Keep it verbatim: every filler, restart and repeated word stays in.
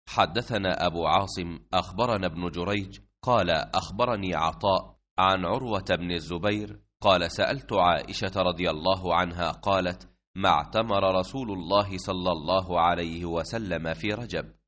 حدثنا أبو عاصم أخبرنا ابن جريج قال أخبرني عطاء عن عروة بن الزبير قال سألت عائشة رضي الله عنها قالت: ما اعتمر رسول الله صلى الله عليه وسلم في رجب،